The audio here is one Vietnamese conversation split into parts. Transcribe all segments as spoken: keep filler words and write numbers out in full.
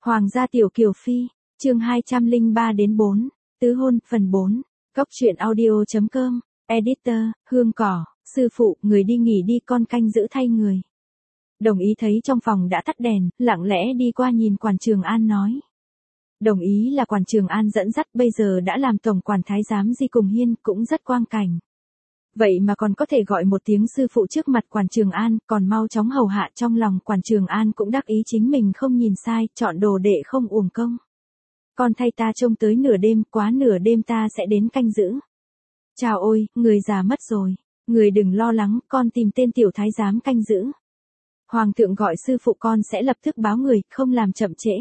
Hoàng gia tiểu kiều phi, chương hai trăm lẻ ba đến bốn, tứ hôn, phần bốn, Cốc truyện audio.com, editor, Hương Cỏ, sư phụ, người đi nghỉ đi con canh giữ thay người. Đồng ý thấy trong phòng đã tắt đèn, lặng lẽ đi qua nhìn quản Trường An nói. Đồng ý là quản Trường An dẫn dắt bây giờ đã làm tổng quản thái giám Di Cùng Hiên cũng rất quang cảnh. Vậy mà còn có thể gọi một tiếng sư phụ trước mặt quản Trường An, còn mau chóng hầu hạ trong lòng quản Trường An cũng đắc ý chính mình không nhìn sai, chọn đồ đệ không uổng công. Con thay ta trông tới nửa đêm, quá nửa đêm ta sẽ đến canh giữ. Chào ôi, người già mất rồi, người đừng lo lắng, con tìm tên tiểu thái giám canh giữ. Hoàng thượng gọi sư phụ con sẽ lập tức báo người, không làm chậm trễ.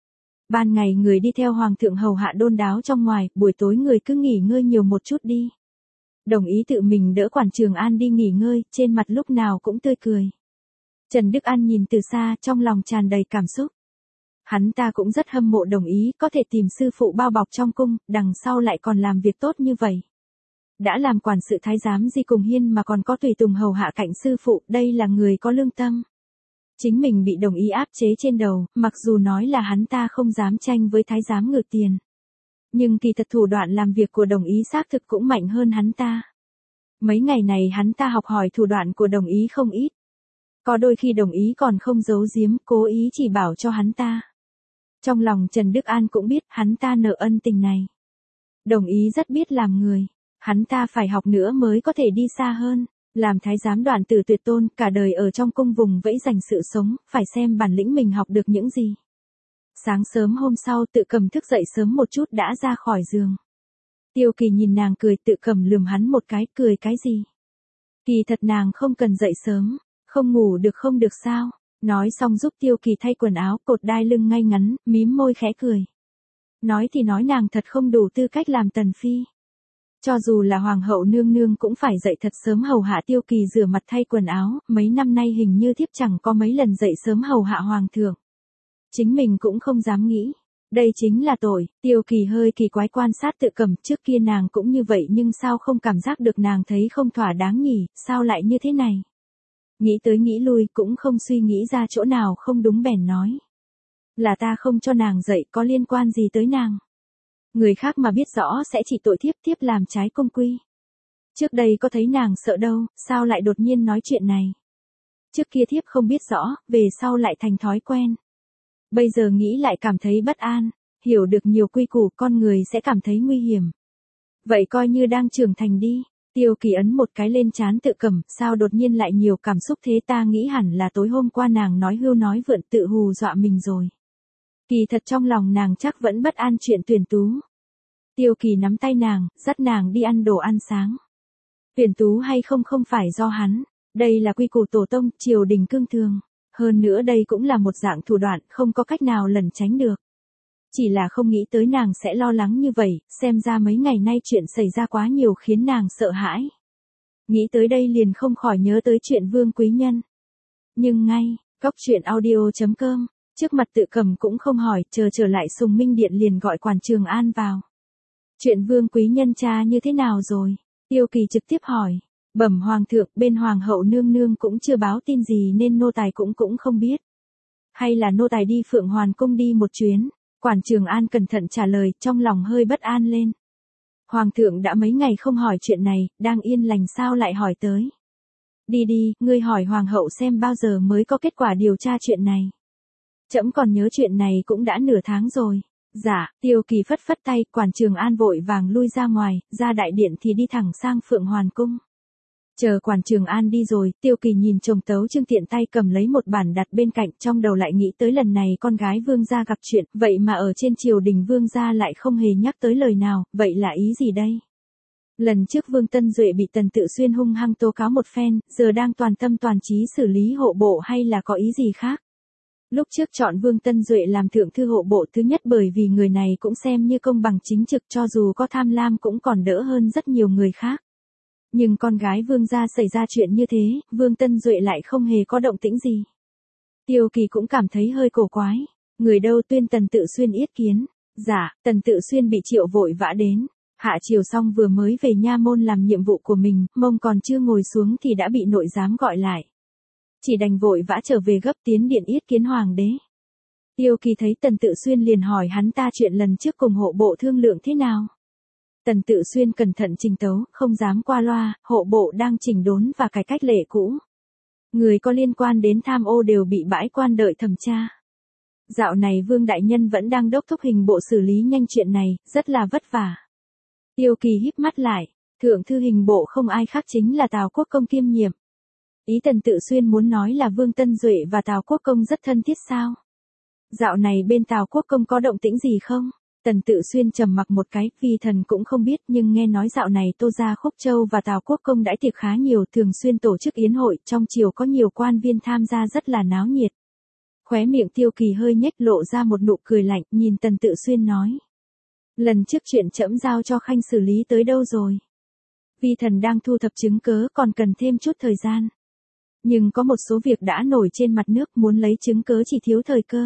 Ban ngày người đi theo hoàng thượng hầu hạ đôn đáo trong ngoài, buổi tối người cứ nghỉ ngơi nhiều một chút đi. Đồng ý tự mình đỡ quản Trường An đi nghỉ ngơi, trên mặt lúc nào cũng tươi cười. Trần Đức An nhìn từ xa, trong lòng tràn đầy cảm xúc. Hắn ta cũng rất hâm mộ Đồng ý có thể tìm sư phụ bao bọc trong cung, đằng sau lại còn làm việc tốt như vậy. Đã làm quản sự thái giám Di Cùng Hiên mà còn có tùy tùng hầu hạ cạnh sư phụ, đây là người có lương tâm. Chính mình bị Đồng ý áp chế trên đầu, mặc dù nói là hắn ta không dám tranh với thái giám ngược tiền. Nhưng kỳ thật thủ đoạn làm việc của Đồng ý xác thực cũng mạnh hơn hắn ta. Mấy ngày này hắn ta học hỏi thủ đoạn của Đồng ý không ít. Có đôi khi Đồng ý còn không giấu giếm, cố ý chỉ bảo cho hắn ta. Trong lòng Trần Đức An cũng biết hắn ta nợ ân tình này. Đồng ý rất biết làm người. Hắn ta phải học nữa mới có thể đi xa hơn. Làm thái giám Đoạn Tử Tuyệt Tôn, cả đời ở trong cung vùng vẫy giành sự sống, phải xem bản lĩnh mình học được những gì. Sáng sớm hôm sau Tự Cầm thức dậy sớm một chút đã ra khỏi giường. Tiêu Kỳ nhìn nàng cười, Tự Cầm lườm hắn một cái, cười cái gì? Kỳ thật nàng không cần dậy sớm, không ngủ được không được sao? Nói xong giúp Tiêu Kỳ thay quần áo, cột đai lưng ngay ngắn, mím môi khẽ cười. Nói thì nói nàng thật không đủ tư cách làm tần phi. Cho dù là hoàng hậu nương nương cũng phải dậy thật sớm hầu hạ Tiêu Kỳ rửa mặt thay quần áo, mấy năm nay hình như thiếp chẳng có mấy lần dậy sớm hầu hạ hoàng thượng. Chính mình cũng không dám nghĩ. Đây chính là tội. Tiêu Kỳ hơi kỳ quái quan sát Tự Cầm, trước kia nàng cũng như vậy nhưng sao không cảm giác được nàng thấy không thỏa đáng nhỉ, sao lại như thế này? Nghĩ tới nghĩ lui cũng không suy nghĩ ra chỗ nào không đúng bèn nói. Là ta không cho nàng dậy, có liên quan gì tới nàng? Người khác mà biết rõ sẽ chỉ tội thiếp, thiếp làm trái công quy. Trước đây có thấy nàng sợ đâu, sao lại đột nhiên nói chuyện này? Trước kia thiếp không biết rõ, về sau lại thành thói quen. Bây giờ nghĩ lại cảm thấy bất an, hiểu được nhiều quy củ con người sẽ cảm thấy nguy hiểm. Vậy coi như đang trưởng thành đi. Tiêu Kỳ ấn một cái lên trán Tự Cầm, sao đột nhiên lại nhiều cảm xúc thế, ta nghĩ hẳn là tối hôm qua nàng nói hưu nói vượn tự hù dọa mình rồi. Kỳ thật trong lòng nàng chắc vẫn bất an chuyện Tuyển Tú. Tiêu Kỳ nắm tay nàng, dắt nàng đi ăn đồ ăn sáng. Tuyển Tú hay không không phải do hắn, đây là quy củ tổ tông, triều đình cương thường. Hơn nữa đây cũng là một dạng thủ đoạn, không có cách nào lẩn tránh được. Chỉ là không nghĩ tới nàng sẽ lo lắng như vậy, xem ra mấy ngày nay chuyện xảy ra quá nhiều khiến nàng sợ hãi. Nghĩ tới đây liền không khỏi nhớ tới chuyện Vương Quý Nhân. Nhưng ngay, Cốc truyện audio.com, trước mặt Tự Cầm cũng không hỏi, chờ trở lại Sùng Minh Điện liền gọi quản Trường An vào. Chuyện Vương Quý Nhân cha như thế nào rồi? Tiêu Kỳ trực tiếp hỏi. Bẩm hoàng thượng, bên hoàng hậu nương nương cũng chưa báo tin gì nên nô tài cũng cũng không biết. Hay là nô tài đi Phượng Hoàn cung đi một chuyến? Quản Trường An cẩn thận trả lời, trong lòng hơi bất an lên. Hoàng thượng đã mấy ngày không hỏi chuyện này, đang yên lành sao lại hỏi tới? Đi đi, ngươi hỏi hoàng hậu xem bao giờ mới có kết quả điều tra chuyện này. Trẫm còn nhớ chuyện này cũng đã nửa tháng rồi. Dạ, Tiêu Kỳ phất phất tay, quản Trường An vội vàng lui ra ngoài, ra đại điện thì đi thẳng sang Phượng Hoàn cung. Chờ quản Trường An đi rồi, Tiêu Kỳ nhìn chồng Tấu Chương tiện tay cầm lấy một bản đặt bên cạnh, trong đầu lại nghĩ tới lần này con gái vương gia gặp chuyện, vậy mà ở trên triều đình vương gia lại không hề nhắc tới lời nào, vậy là ý gì đây? Lần trước Vương Tân Duệ bị Tần Tự Xuyên hung hăng tố cáo một phen, giờ đang toàn tâm toàn trí xử lý hộ bộ hay là có ý gì khác? Lúc trước chọn Vương Tân Duệ làm thượng thư hộ bộ thứ nhất bởi vì người này cũng xem như công bằng chính trực, cho dù có tham lam cũng còn đỡ hơn rất nhiều người khác. Nhưng con gái vương gia xảy ra chuyện như thế, Vương Tân Duệ lại không hề có động tĩnh gì. Tiêu Kỳ cũng cảm thấy hơi cổ quái. Người đâu tuyên Tần Tự Xuyên yết kiến. Dạ, Tần Tự Xuyên bị triệu vội vã đến. Hạ triều xong vừa mới về nha môn làm nhiệm vụ của mình, mông còn chưa ngồi xuống thì đã bị nội giám gọi lại. Chỉ đành vội vã trở về gấp tiến điện yết kiến hoàng đế. Tiêu Kỳ thấy Tần Tự Xuyên liền hỏi hắn ta chuyện lần trước cùng hộ bộ thương lượng thế nào. Tần Tự Xuyên cẩn thận trình tấu, không dám qua loa, hộ bộ đang chỉnh đốn và cải cách lệ cũ. Người có liên quan đến tham ô đều bị bãi quan đợi thẩm tra. Dạo này Vương Đại Nhân vẫn đang đốc thúc hình bộ xử lý nhanh chuyện này, rất là vất vả. Tiêu Kỳ híp mắt lại, thượng thư hình bộ không ai khác chính là Tào Quốc Công kiêm nhiệm. Ý Tần Tự Xuyên muốn nói là Vương Tân Duệ và Tào Quốc Công rất thân thiết sao? Dạo này bên Tào Quốc Công có động tĩnh gì không? Tần Tự Xuyên trầm mặc một cái, Vi Thần cũng không biết, nhưng nghe nói dạo này Tô Gia Khúc Châu và Tào Quốc Công đãi tiệc khá nhiều, thường xuyên tổ chức yến hội, trong triều có nhiều quan viên tham gia rất là náo nhiệt. Khóe miệng Tiêu Kỳ hơi nhếch lộ ra một nụ cười lạnh, nhìn Tần Tự Xuyên nói. Lần trước chuyện trẫm giao cho Khanh xử lý tới đâu rồi? Vi Thần đang thu thập chứng cớ, còn cần thêm chút thời gian. Nhưng có một số việc đã nổi trên mặt nước, muốn lấy chứng cớ chỉ thiếu thời cơ.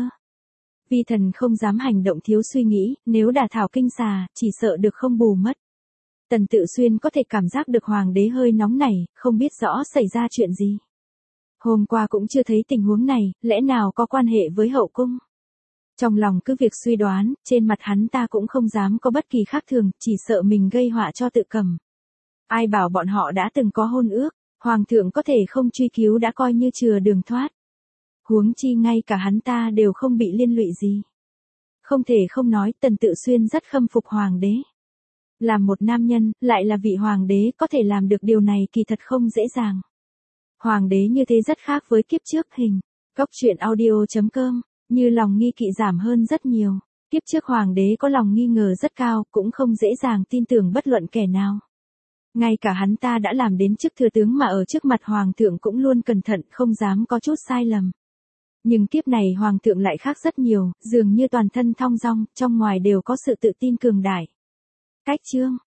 Vi Thần không dám hành động thiếu suy nghĩ, nếu đả thảo kinh xà, chỉ sợ được không bù mất. Tần Tự Xuyên có thể cảm giác được hoàng đế hơi nóng nảy, không biết rõ xảy ra chuyện gì. Hôm qua cũng chưa thấy tình huống này, lẽ nào có quan hệ với hậu cung? Trong lòng cứ việc suy đoán, trên mặt hắn ta cũng không dám có bất kỳ khác thường, chỉ sợ mình gây họa cho tự cầm. Ai bảo bọn họ đã từng có hôn ước, hoàng thượng có thể không truy cứu đã coi như chừa đường thoát. Huống chi ngay cả hắn ta đều không bị liên lụy gì. Không thể không nói, Tần Tự Xuyên rất khâm phục hoàng đế. Làm một nam nhân, lại là vị hoàng đế, có thể làm được điều này kỳ thật không dễ dàng. Hoàng đế như thế rất khác với kiếp trước. Hình Góc truyện audio chấm com, như lòng nghi kỵ giảm hơn rất nhiều. Kiếp trước hoàng đế có lòng nghi ngờ rất cao, cũng không dễ dàng tin tưởng bất luận kẻ nào. Ngay cả hắn ta đã làm đến chức thừa tướng mà ở trước mặt hoàng thượng cũng luôn cẩn thận, không dám có chút sai lầm. Nhưng kiếp này hoàng thượng lại khác rất nhiều, dường như toàn thân thong dong, trong ngoài đều có sự tự tin cường đại. Cách chương